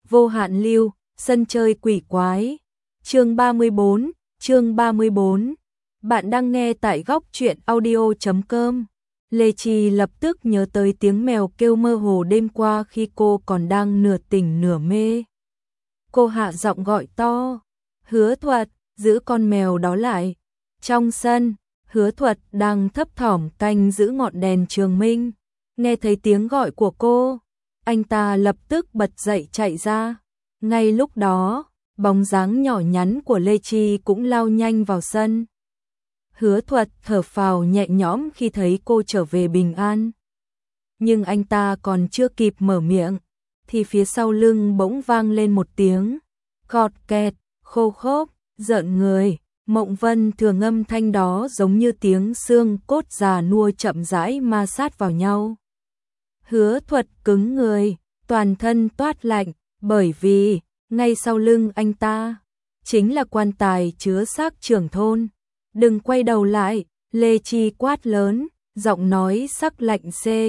Vô hạn lưu, sân chơi quỷ quái. Chương 34. Bạn đang nghe tại góc truyện audio.com. Lê Chi lập tức nhớ tới tiếng mèo kêu mơ hồ đêm qua khi cô còn đang nửa tỉnh nửa mê. Cô hạ giọng gọi to, Hứa Thuật, giữ con mèo đó lại. Trong sân, Hứa Thuật đang thấp thỏm canh giữ ngọn đèn trường minh. Nghe thấy tiếng gọi của cô, anh ta lập tức bật dậy chạy ra. Ngay lúc đó, bóng dáng nhỏ nhắn của Lê Chi cũng lao nhanh vào sân. Hứa Thuật thở phào nhẹ nhõm khi thấy cô trở về bình an. Nhưng anh ta còn chưa kịp mở miệng, thì phía sau lưng bỗng vang lên một tiếng cọt kẹt, khô khốc, rợn người. Mộng Vân thường âm thanh đó giống như tiếng xương cốt già nua chậm rãi ma sát vào nhau. Hứa Thuật cứng người, toàn thân toát lạnh, bởi vì ngay sau lưng anh ta chính là quan tài chứa xác trưởng thôn. Đừng quay đầu lại, Lê Chi quát lớn, giọng nói sắc lạnh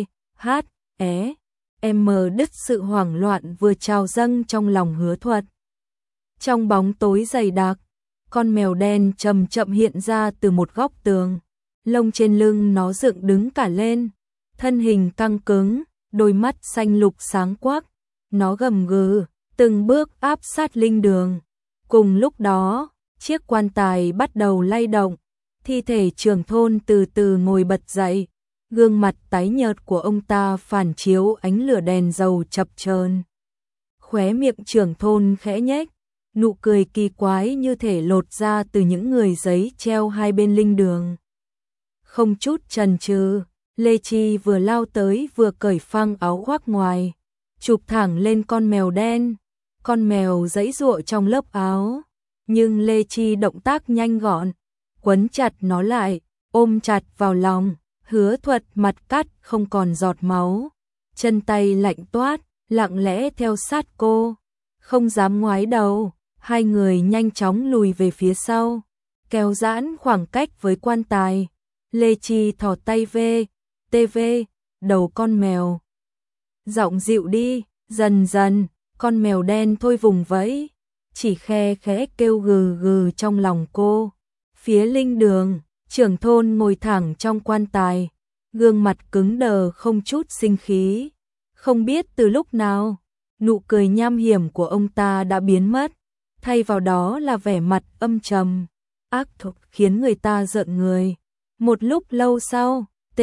M đứt sự hoảng loạn vừa trào dâng trong lòng Hứa Thuật. Trong bóng tối dày đặc, con mèo đen chậm chậm hiện ra từ một góc tường. Lông trên lưng nó dựng đứng cả lên, thân hình căng cứng, đôi mắt xanh lục sáng quắc. Nó gầm gừ, từng bước áp sát linh đường. Cùng lúc đó, chiếc quan tài bắt đầu lay động, thi thể trưởng thôn từ từ ngồi bật dậy, gương mặt tái nhợt của ông ta phản chiếu ánh lửa đèn dầu chập chờn. Khóe miệng trưởng thôn khẽ nhếch, nụ cười kỳ quái như thể lột ra từ những người giấy treo hai bên linh đường. Không chút chần chừ, Lê Chi vừa lao tới vừa cởi phăng áo khoác ngoài, chụp thẳng lên con mèo đen. Con mèo giãy giụa trong lớp áo, nhưng Lê Chi động tác nhanh gọn, quấn chặt nó lại, ôm chặt vào lòng. Hứa Thuật mặt cắt không còn giọt máu, chân tay lạnh toát, lặng lẽ theo sát cô, không dám ngoái đầu. Hai người nhanh chóng lùi về phía sau, kéo giãn khoảng cách với quan tài. Lê Chi thò tay về đầu con mèo. Giọng dịu đi, dần dần, con mèo đen thôi vùng vẫy, chỉ khe khẽ kêu gừ gừ trong lòng cô. Phía linh đường, trưởng thôn ngồi thẳng trong quan tài, gương mặt cứng đờ không chút sinh khí. Không biết từ lúc nào, nụ cười nham hiểm của ông ta đã biến mất, thay vào đó là vẻ mặt âm trầm, ác độc khiến người ta rợn người. Một lúc lâu sau,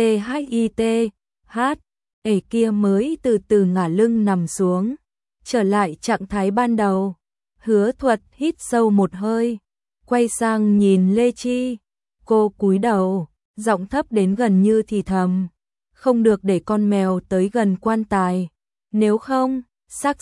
kia mới từ từ ngả lưng nằm xuống, trở lại trạng thái ban đầu. Hứa Thuật hít sâu một hơi, quay sang nhìn Lê Chi. Cô cúi đầu, giọng thấp đến gần như thì thầm, không được để con mèo tới gần quan tài, nếu không, xác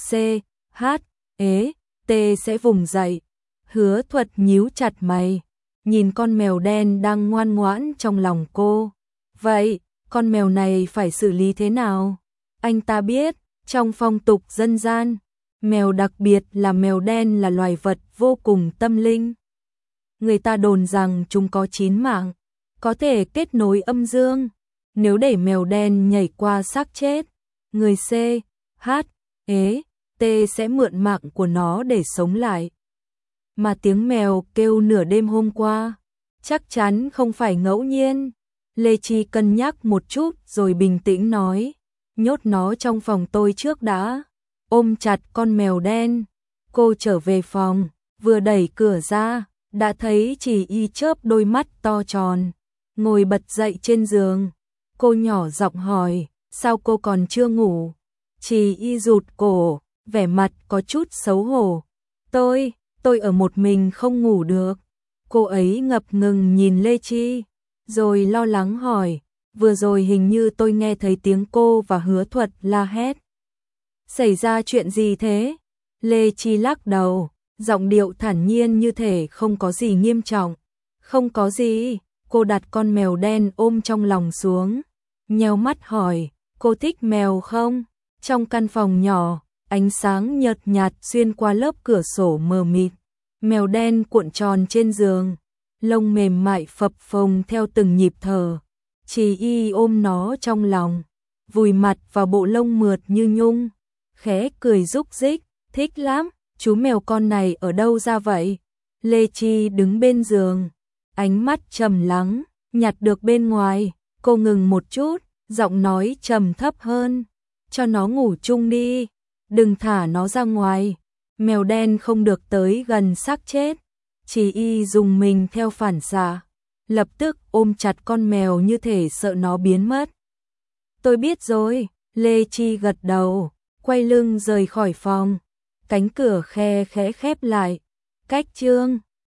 sẽ vùng dậy. Hứa Thuật nhíu chặt mày, nhìn con mèo đen đang ngoan ngoãn trong lòng cô. Vậy, con mèo này phải xử lý thế nào? Anh ta biết, trong phong tục dân gian, mèo đặc biệt là mèo đen là loài vật vô cùng tâm linh. Người ta đồn rằng chúng có 9 mạng, có thể kết nối âm dương. Nếu để mèo đen nhảy qua xác chết, người sẽ mượn mạng của nó để sống lại. Mà tiếng mèo kêu nửa đêm hôm qua, chắc chắn không phải ngẫu nhiên. Lê Chi cân nhắc một chút rồi bình tĩnh nói, nhốt nó trong phòng tôi trước đã. Ôm chặt con mèo đen, cô trở về phòng, vừa đẩy cửa ra, đã thấy Chỉ Y chớp đôi mắt to tròn, ngồi bật dậy trên giường. Cô nhỏ giọng hỏi, sao cô còn chưa ngủ? Chỉ Y rụt cổ, vẻ mặt có chút xấu hổ. Tôi ở một mình không ngủ được. Cô ấy ngập ngừng nhìn Lê Chi, rồi lo lắng hỏi, vừa rồi hình như tôi nghe thấy tiếng cô và Hứa Thuật la hét. Xảy ra chuyện gì thế? Lê Chi lắc đầu, giọng điệu thản nhiên như thể không có gì nghiêm trọng. Không có gì. Cô đặt con mèo đen ôm trong lòng xuống, nheo mắt hỏi, cô thích mèo không? Trong căn phòng nhỏ, ánh sáng nhợt nhạt xuyên qua lớp cửa sổ mờ mịt. Mèo đen cuộn tròn trên giường, lông mềm mại phập phồng theo từng nhịp thở. Chỉ Y ôm nó trong lòng, vùi mặt vào bộ lông mượt như nhung, khẽ cười rúc rích, Thích lắm, chú mèo con này ở đâu ra vậy? Lê Chi đứng bên giường, ánh mắt trầm lắng, nhặt được bên ngoài, cô ngừng một chút, giọng nói trầm thấp hơn, cho nó ngủ chung đi, đừng thả nó ra ngoài, mèo đen không được tới gần xác chết. Chỉ y dùng mình theo phản xạ, lập tức ôm chặt con mèo như thể sợ nó biến mất. Tôi biết rồi, Lê Chi gật đầu, quay lưng rời khỏi phòng, cánh cửa khe khẽ khép lại. Cách chương